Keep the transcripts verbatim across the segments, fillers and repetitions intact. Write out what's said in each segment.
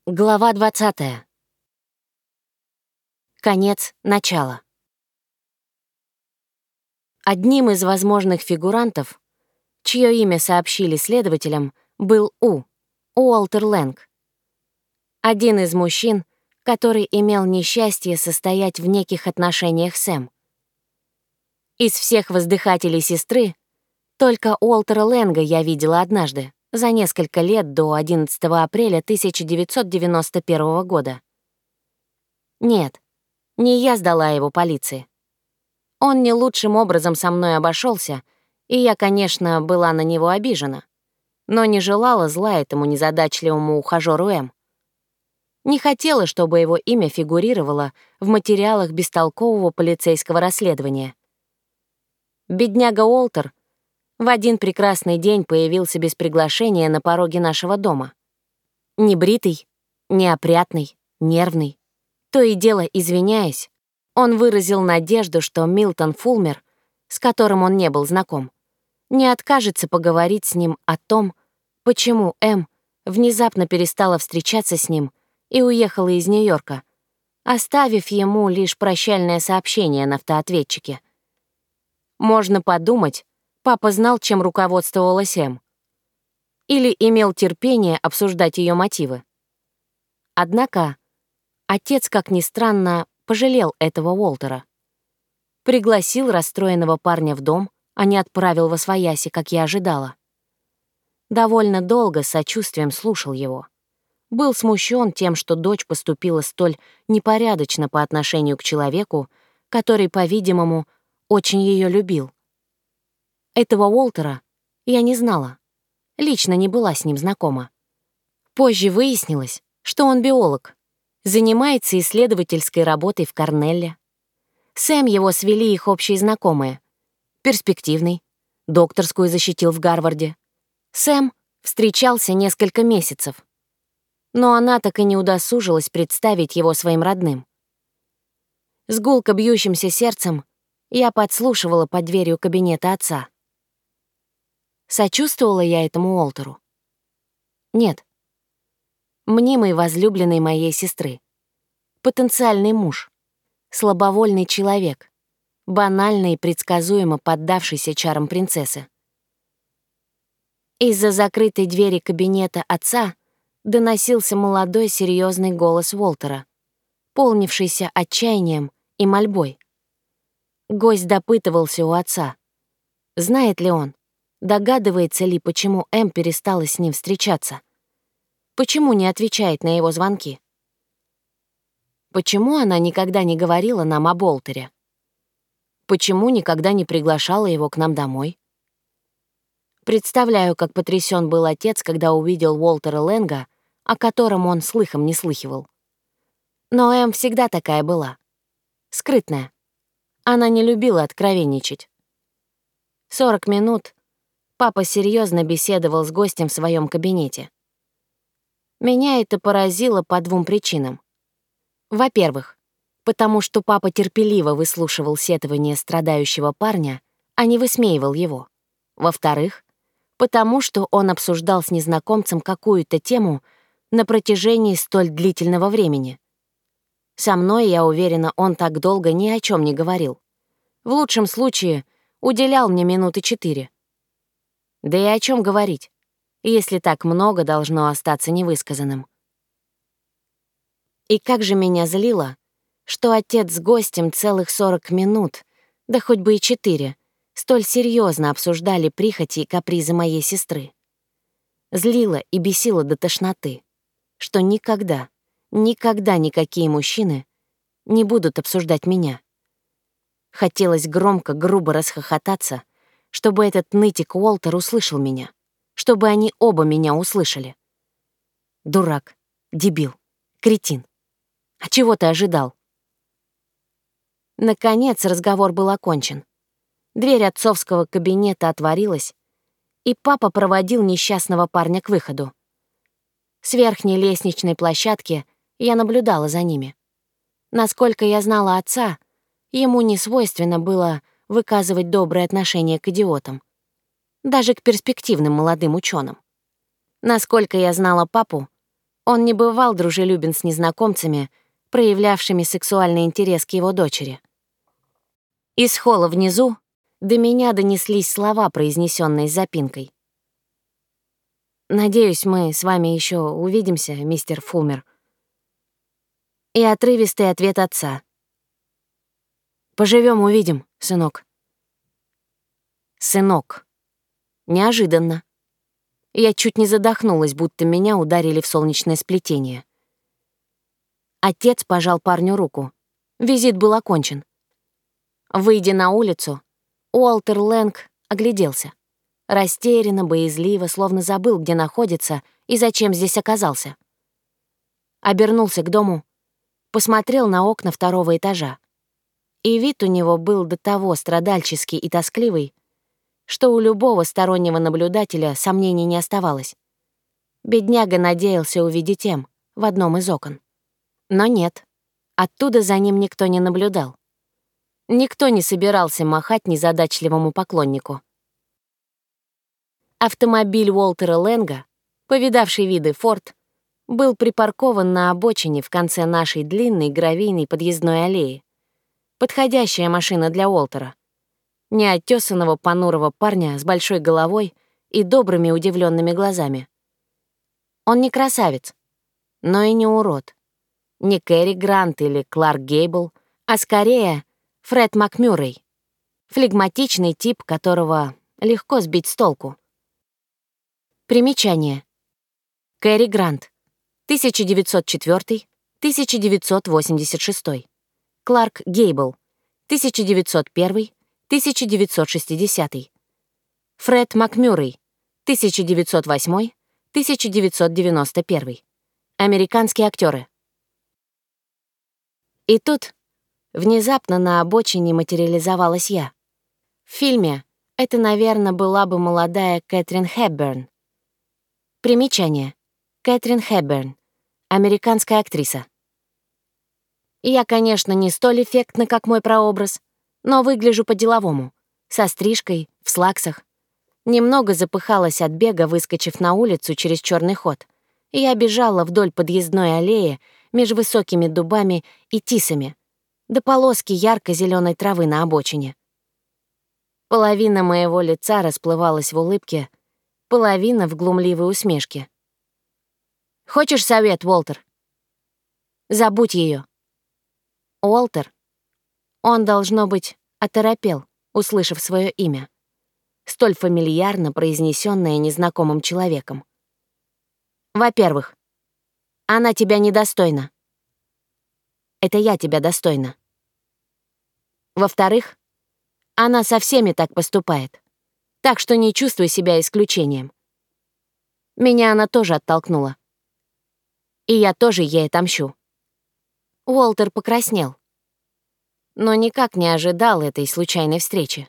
Глава двадцатая. Конец начала. Одним из возможных фигурантов, чье имя сообщили следователям, был У, Уолтер Лэнг. Один из мужчин, который имел несчастье состоять в неких отношениях с Эм. Из всех воздыхателей сестры только Уолтера Лэнга я видела однажды, за несколько лет до одиннадцатого апреля тысяча девятьсот девяносто первого года. Нет, не я сдала его полиции. Он не лучшим образом со мной обошелся, и я, конечно, была на него обижена, но не желала зла этому незадачливому ухажёру Эм. Не хотела, чтобы его имя фигурировало в материалах бестолкового полицейского расследования. Бедняга Уолтер в один прекрасный день появился без приглашения на пороге нашего дома. Небритый, неопрятный, нервный. То и дело, извиняясь, он выразил надежду, что Милтон Фулмер, с которым он не был знаком, не откажется поговорить с ним о том, почему Эм внезапно перестала встречаться с ним и уехала из Нью-Йорка, оставив ему лишь прощальное сообщение на автоответчике. Можно подумать, папа знал, чем руководствовалась Эм. Или имел терпение обсуждать ее мотивы. Однако отец, как ни странно, пожалел этого Уолтера. Пригласил расстроенного парня в дом, а не отправил восвояси, как я ожидала. Довольно долго с сочувствием слушал его. Был смущен тем, что дочь поступила столь непорядочно по отношению к человеку, который, по-видимому, очень ее любил. Этого Уолтера я не знала, лично не была с ним знакома. Позже выяснилось, что он биолог, занимается исследовательской работой в Корнелле. С Эм его свели их общие знакомые. Перспективный, докторскую защитил в Гарварде. С Эм встречался несколько месяцев, но она так и не удосужилась представить его своим родным. С гулко бьющимся сердцем я подслушивала под дверью кабинета отца. Сочувствовала я этому Уолтеру? Нет. Мнимый возлюбленный моей сестры. Потенциальный муж. Слабовольный человек. Банально и предсказуемо поддавшийся чарам принцессы. Из-за закрытой двери кабинета отца доносился молодой серьезный голос Уолтера, полнившийся отчаянием и мольбой. Гость допытывался у отца, знает ли он, догадывается ли, почему Эм перестала с ним встречаться, почему не отвечает на его звонки, почему она никогда не говорила нам об Уолтере, почему никогда не приглашала его к нам домой. Представляю, как потрясен был отец, когда увидел Уолтера Лэнга, о котором он слыхом не слыхивал. Но Эм всегда такая была. Скрытная. Она не любила откровенничать. Сорок минут папа серьезно беседовал с гостем в своем кабинете. Меня это поразило по двум причинам. Во-первых, потому что папа терпеливо выслушивал сетования страдающего парня, а не высмеивал его. Во-вторых, потому что он обсуждал с незнакомцем какую-то тему на протяжении столь длительного времени. Со мной, я уверена, он так долго ни о чем не говорил. В лучшем случае уделял мне минуты четыре. Да и о чем говорить, если так много должно остаться невысказанным. И как же меня злило, что отец с гостем целых сорок минут, да хоть бы и четыре, столь серьезно обсуждали прихоти и капризы моей сестры. Злило и бесило до тошноты, что никогда, никогда никакие мужчины не будут обсуждать меня. Хотелось громко, грубо расхохотаться, чтобы этот нытик Уолтер услышал меня, чтобы они оба меня услышали. Дурак, дебил, кретин. А чего ты ожидал? Наконец разговор был окончен. Дверь отцовского кабинета отворилась, и папа проводил несчастного парня к выходу. С верхней лестничной площадки я наблюдала за ними. Насколько я знала отца, ему не свойственно было выказывать доброе отношение к идиотам, даже к перспективным молодым ученым. Насколько я знала папу, Он не бывал дружелюбен с незнакомцами, проявлявшими сексуальный интерес к его дочери. Из холла внизу до меня донеслись слова, произнесенные с запинкой. «Надеюсь, мы с вами еще увидимся, мистер Фулмер». И отрывистый ответ отца. «Поживем, увидим, сынок». Сынок. Неожиданно. Я чуть не задохнулась, будто меня ударили в солнечное сплетение. Отец пожал парню руку. Визит был окончен. Выйдя на улицу, Уолтер Лэнг огляделся. Растерянно, боязливо, словно забыл, где находится и зачем здесь оказался. Обернулся к дому, посмотрел на окна второго этажа. И вид у него был до того страдальческий и тоскливый, что у любого стороннего наблюдателя сомнений не оставалось. Бедняга надеялся увидеть Эм в одном из окон. Но нет, оттуда за ним никто не наблюдал. Никто не собирался махать незадачливому поклоннику. Автомобиль Уолтера Лэнга, повидавший виды Форд, был припаркован на обочине в конце нашей длинной гравийной подъездной аллеи. Подходящая машина для Уолтера. Неоттесанного понурого парня с большой головой и добрыми удивленными глазами. Он не красавец, но и не урод. Не Кэрри Грант или Кларк Гейбл, а скорее Фред МакМюррей. Флегматичный тип, которого легко сбить с толку. Примечание. Кэрри Грант. тысяча девятьсот четвёртый — тысяча девятьсот восемьдесят шестой. Кларк Гейбл. тысяча девятьсот первый — тысяча девятьсот шестидесятый. Фред МакМюррей. тысяча девятьсот восьмой — тысяча девятьсот девяносто первый. Американские актеры. И тут внезапно на обочине материализовалась я. В фильме это, наверное, была бы молодая Кэтрин Хепберн. Примечание. Кэтрин Хепберн. Американская актриса. Я, конечно, не столь эффектна, как мой прообраз, но выгляжу по-деловому, со стрижкой, в слаксах. Немного запыхалась от бега, выскочив на улицу через черный ход. Я бежала вдоль подъездной аллеи меж высокими дубами и тисами, до полоски ярко-зеленой травы на обочине. Половина моего лица расплывалась в улыбке, половина — в глумливой усмешке. «Хочешь совет, Уолтер?» «Забудь ее». Уолтер, он, должно быть, оторопел, услышав свое имя, столь фамильярно произнесенное незнакомым человеком. «Во-первых, она тебя недостойна. Это я тебя достойна. Во-вторых, она со всеми так поступает, так что не чувствуй себя исключением. Меня она тоже оттолкнула. И я тоже ей отомщу». Уолтер покраснел, но никак не ожидал этой случайной встречи.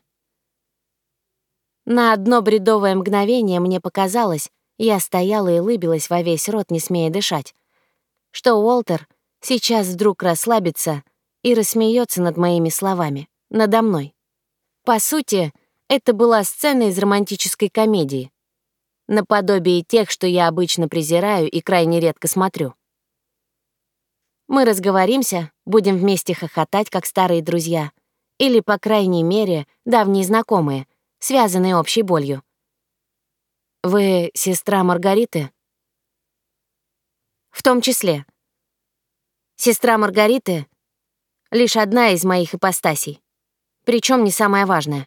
На одно бредовое мгновение мне показалось, я стояла и улыбилась во весь рот, не смея дышать, что Уолтер сейчас вдруг расслабится и рассмеется над моими словами, надо мной. По сути, это была сцена из романтической комедии, наподобие тех, что я обычно презираю и крайне редко смотрю. Мы разговоримся, будем вместе хохотать, как старые друзья, или, по крайней мере, давние знакомые, связанные общей болью. Вы сестра Маргариты? В том числе. Сестра Маргариты — лишь одна из моих ипостасей, причем не самая важная.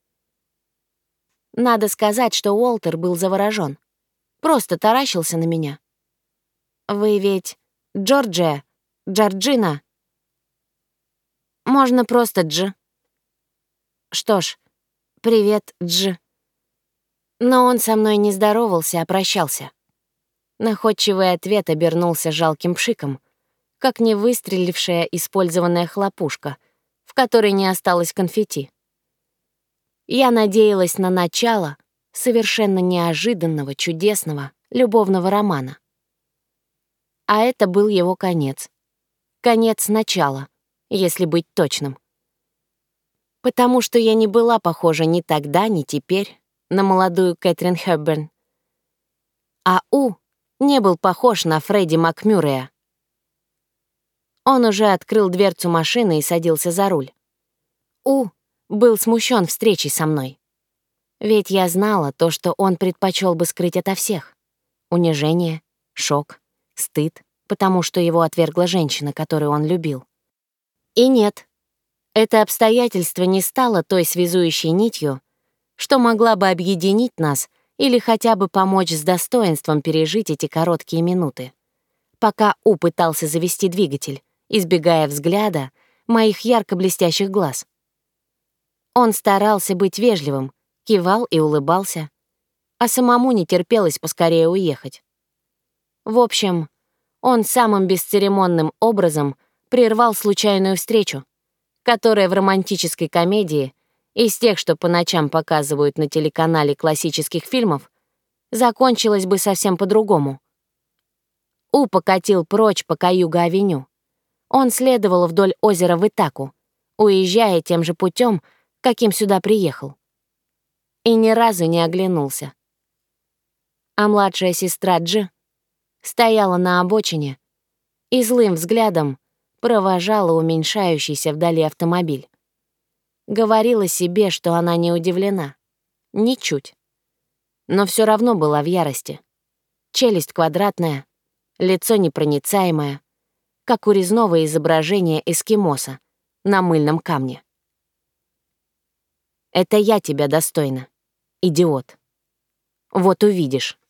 Надо сказать, что Уолтер был заворожен, просто таращился на меня. Вы ведь Джорджия, Джорджина? Можно просто Дж. Что ж, привет, Дж. Но он со мной не здоровался, а прощался. Находчивый ответ обернулся жалким пшиком, как не выстрелившая использованная хлопушка, в которой не осталось конфетти. Я надеялась на начало совершенно неожиданного, чудесного, любовного романа. А это был его конец. Конец начала, если быть точным. Потому что я не была похожа ни тогда, ни теперь на молодую Кэтрин Хепберн. А У не был похож на Фредди Макмюррея. Он уже открыл дверцу машины и садился за руль. У был смущен встречей со мной. Ведь я знала то, что он предпочел бы скрыть ото всех. Унижение, шок, стыд, потому что его отвергла женщина, которую он любил. И нет, это обстоятельство не стало той связующей нитью, что могла бы объединить нас или хотя бы помочь с достоинством пережить эти короткие минуты, пока У пытался завести двигатель, избегая взгляда моих ярко-блестящих глаз. Он старался быть вежливым, кивал и улыбался, а самому не терпелось поскорее уехать. В общем, он самым бесцеремонным образом прервал случайную встречу, которая в романтической комедии из тех, что по ночам показывают на телеканале классических фильмов, закончилась бы совсем по-другому. У покатил прочь по Каюга-авеню. Он следовал вдоль озера в Итаку, уезжая тем же путем, каким сюда приехал. И ни разу не оглянулся. А младшая сестра Джи стояла на обочине и злым взглядом провожала уменьшающийся вдали автомобиль. Говорила себе, что она не удивлена. Ничуть. Но все равно была в ярости. Челюсть квадратная, лицо непроницаемое, как у резного изображения эскимоса на мыльном камне. «Это я тебя достойна, идиот. Вот увидишь».